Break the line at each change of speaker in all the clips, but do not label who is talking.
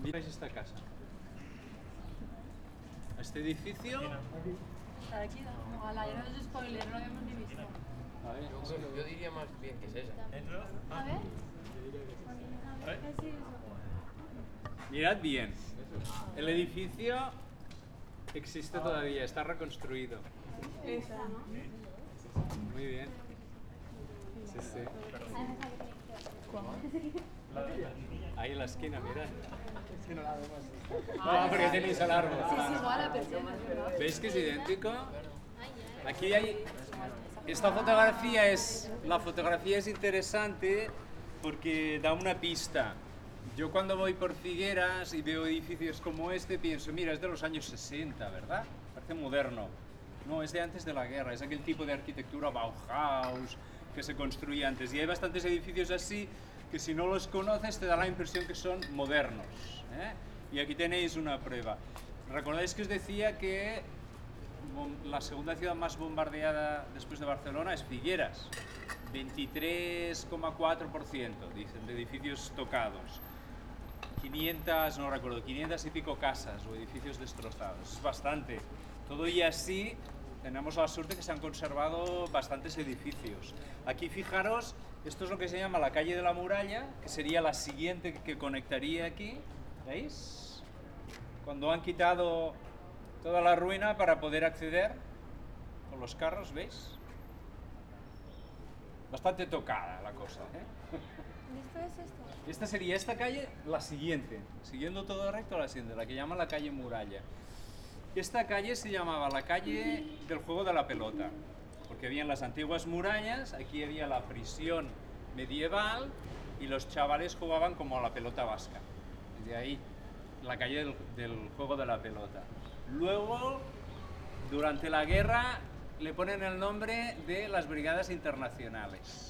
Miráis esta casa. Este edificio.
Aquí no, ojalá, ya no es spoiler, no lo habíamos ni visto.
A ver,
Yo diría más bien que es esa.
A ver. A ver, ¿qué es eso?
mirad bien. El edificio existe todavía, está reconstruido.
Esa, ¿no?
Muy bien. Sí, sí. Ahí en la esquina, mirad. No, porque tenéis el árbol.
Sí, es igual a persiana, ¿verdad?
¿Veis que es idéntico? Aquí hay... Esta fotografía es... La fotografía es interesante porque da una pista. Yo cuando voy por Figueras y veo edificios como este, pienso, mira, es de los años 60, ¿verdad? Parece moderno. No, es de antes de la guerra, es aquel tipo de arquitectura Bauhaus que se construía antes. Y hay bastantes edificios así que si no los conoces te da la impresión que son modernos, ¿eh? Y aquí tenéis una prueba. ¿Recordáis que os decía que la segunda ciudad más bombardeada después de Barcelona es Figueras? 23,4% dicen de edificios tocados. 500, no recuerdo, 500 y pico casas o edificios destrozados. Es bastante. Todo y así tenemos la suerte que se han conservado bastantes edificios. Aquí fijaros, esto es lo que se llama la calle de la muralla, que sería la siguiente que conectaría aquí. ¿Veis? Cuando han quitado toda la ruina para poder acceder con los carros, ¿veis? Bastante tocada la cosa, ¿eh?
¿Esto es esto?
Esta sería esta calle, la siguiente, siguiendo todo recto la siguiente, la que llaman la calle Muralla. Esta calle se llamaba la calle del juego de la pelota, porque habían las antiguas murallas, aquí había la prisión medieval y los chavales jugaban como a la pelota vasca. De ahí, la calle del juego de la pelota. Luego, durante la guerra, le ponen el nombre de las Brigadas Internacionales.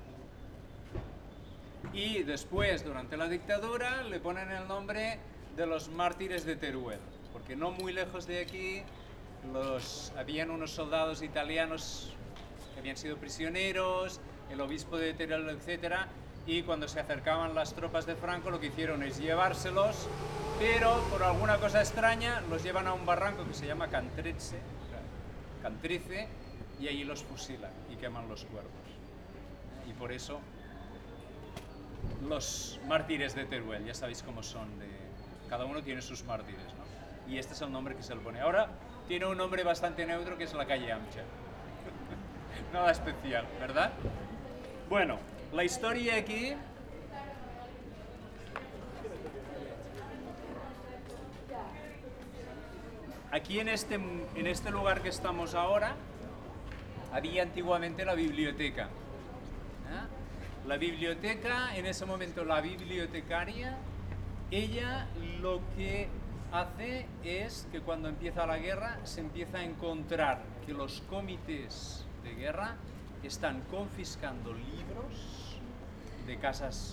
Y después, durante la dictadura, le ponen el nombre de los mártires de Teruel, porque no muy lejos de aquí habían unos soldados italianos que habían sido prisioneros, el obispo de Teruel, etc. Y cuando se acercaban las tropas de Franco, lo que hicieron es llevárselos, pero por alguna cosa extraña los llevan a un barranco que se llama Cantrice, y allí los fusilan y queman los cuerpos. Y por eso los mártires de Teruel, ya sabéis cómo son, cada uno tiene sus mártires, ¿no? Y este es el nombre que se le pone. Ahora tiene un nombre bastante neutro que es la calle Amcha. Nada especial, ¿verdad? Bueno, la historia aquí... Aquí en este lugar que estamos ahora, había antiguamente la biblioteca. La biblioteca, en ese momento la bibliotecaria, ella lo que hace es que cuando empieza la guerra se empieza a encontrar que los comités de guerra están confiscando libros de casas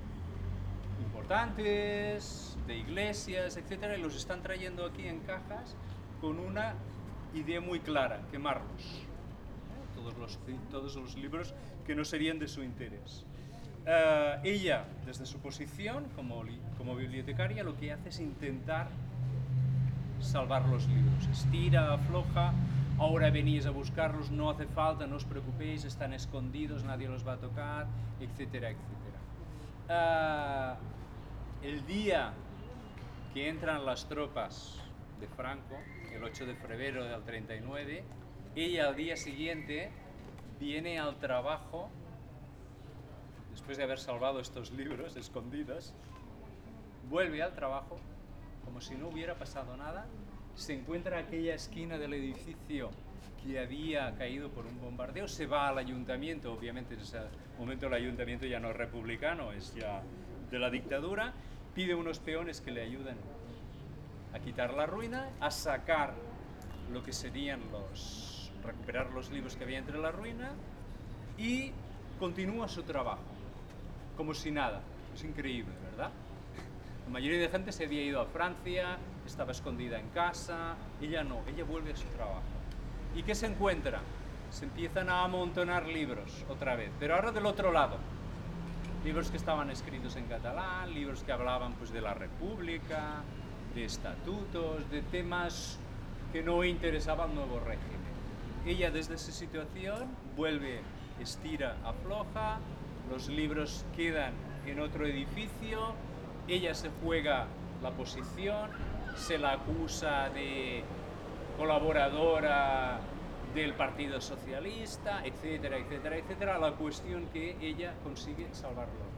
importantes, de iglesias, etcétera, y los están trayendo aquí en cajas con una idea muy clara: quemarlos. Todos los libros que no serían de su interés. Ella, desde su posición como bibliotecaria, lo que hace es intentar salvar los libros. Estira, afloja, ahora venís a buscarlos, no hace falta, no os preocupéis, están escondidos, nadie los va a tocar, etcétera, etcétera. El día que entran las tropas de Franco, el 8 de febrero del 39, ella al día siguiente viene al trabajo, después de haber salvado estos libros escondidos, vuelve al trabajo como si no hubiera pasado nada, se encuentra aquella esquina del edificio que había caído por un bombardeo, se va al ayuntamiento, obviamente en ese momento el ayuntamiento ya no es republicano, es ya de la dictadura, pide unos peones que le ayuden a quitar la ruina, a sacar lo que serían recuperar los libros que había entre la ruina, y continúa su trabajo, como si nada. Es increíble, ¿verdad? La mayoría de gente se había ido a Francia, estaba escondida en casa, ella no, ella vuelve a su trabajo. ¿Y qué se encuentra? Se empiezan a amontonar libros otra vez, pero ahora del otro lado. libros que estaban escritos en catalán, libros que hablaban pues de la República, de estatutos, de temas que no interesaban al nuevo régimen. Ella desde esa situación vuelve, estira, afloja, los libros quedan en otro edificio, ella se juega la posición, se la acusa de colaboradora del Partido Socialista, etcétera, etcétera, etcétera. La cuestión que ella consigue salvarlo.